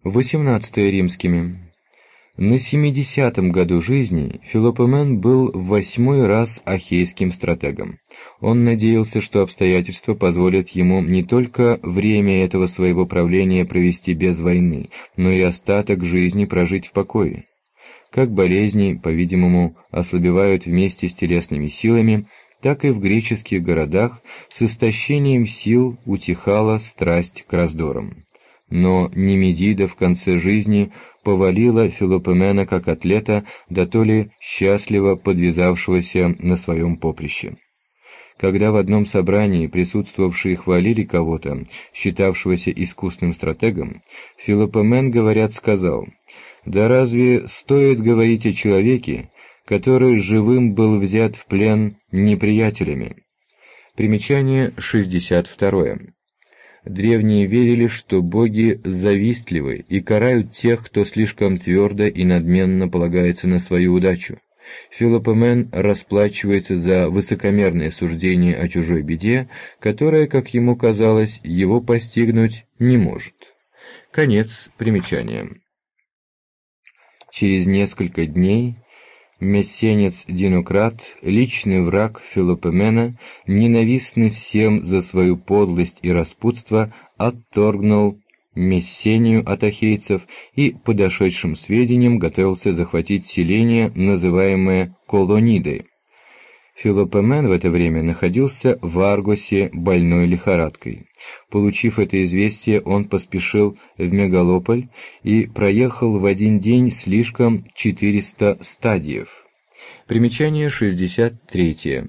18 римскими. На 70-м году жизни Филопомен был в 8-й раз ахейским стратегом. Он надеялся, что обстоятельства позволят ему не только время этого своего правления провести без войны, но и остаток жизни прожить в покое. Как болезни, по-видимому, ослабевают вместе с телесными силами, так и в греческих городах с истощением сил утихала страсть к раздорам. Но Немезида в конце жизни повалила Филопомена как атлета, да то ли счастливо подвязавшегося на своем поприще. Когда в одном собрании присутствовавшие хвалили кого-то, считавшегося искусным стратегом, Филопомен, говорят, сказал: «Да разве стоит говорить о человеке, который живым был взят в плен неприятелями?» Примечание 62. Древние верили, что боги завистливы и карают тех, кто слишком твердо и надменно полагается на свою удачу. Филопомен расплачивается за высокомерное суждение о чужой беде, которая, как ему казалось, его постигнуть не может. Конец примечания. Через несколько дней мессенец Динократ, личный враг Филопомена, ненавистный всем за свою подлость и распутство, отторгнул Мессению от ахейцев и, по дошедшим сведениям, готовился захватить селение, называемое Колонидой. Филопомен в это время находился в Аргосе больной лихорадкой. Получив это известие, он поспешил в Мегалополь и проехал в один день слишком 400 стадиев. Примечание 63.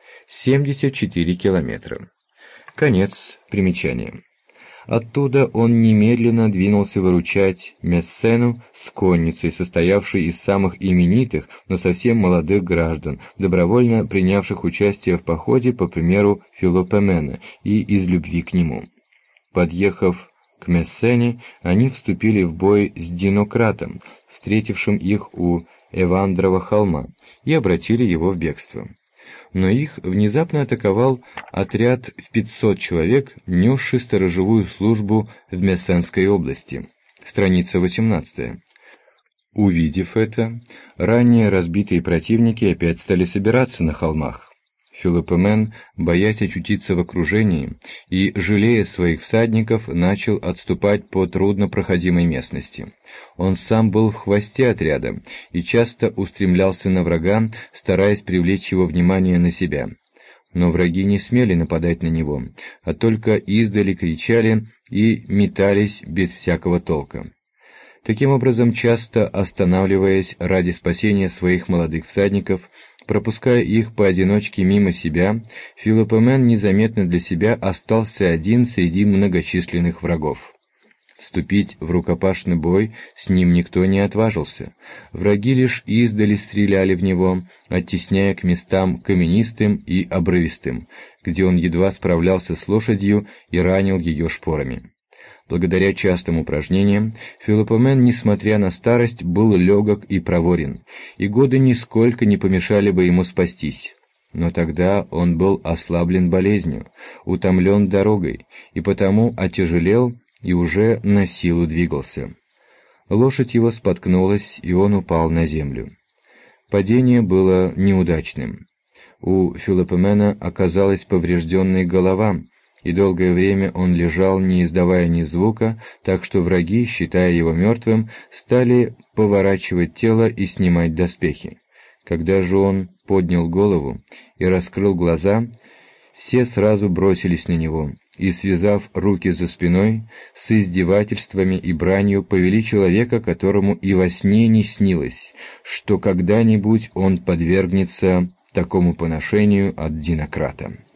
74 километра. Конец примечания. Оттуда он немедленно двинулся выручать Мессену с конницей, состоявшей из самых именитых, но совсем молодых граждан, добровольно принявших участие в походе по примеру Филопомена и из любви к нему. Подъехав к Мессене, они вступили в бой с Динократом, встретившим их у Эвандрова холма, и обратили его в бегство. Но их внезапно атаковал отряд в 500 человек, несший сторожевую службу в Мессенской области. Страница 18. Увидев это, ранее разбитые противники опять стали собираться на холмах. Филопомен, боясь очутиться в окружении и, жалея своих всадников, начал отступать по труднопроходимой местности. Он сам был в хвосте отряда и часто устремлялся на врага, стараясь привлечь его внимание на себя. Но враги не смели нападать на него, а только издали кричали и метались без всякого толка. Таким образом, часто останавливаясь ради спасения своих молодых всадников, пропуская их поодиночке мимо себя, Филопомен незаметно для себя остался один среди многочисленных врагов. Вступить в рукопашный бой с ним никто не отважился. Враги лишь издали стреляли в него, оттесняя к местам каменистым и обрывистым, где он едва справлялся с лошадью и ранил ее шпорами. Благодаря частым упражнениям Филопомен, несмотря на старость, был легок и проворен, и годы нисколько не помешали бы ему спастись. Но тогда он был ослаблен болезнью, утомлен дорогой, и потому отяжелел и уже на силу двигался. Лошадь его споткнулась, и он упал на землю. Падение было неудачным. У Филопомена оказалась поврежденная голова, и долгое время он лежал, не издавая ни звука, так что враги, считая его мертвым, стали поворачивать тело и снимать доспехи. Когда же он поднял голову и раскрыл глаза, все сразу бросились на него и, связав руки за спиной, с издевательствами и бранью повели человека, которому и во сне не снилось, что когда-нибудь он подвергнется такому поношению от Динократа.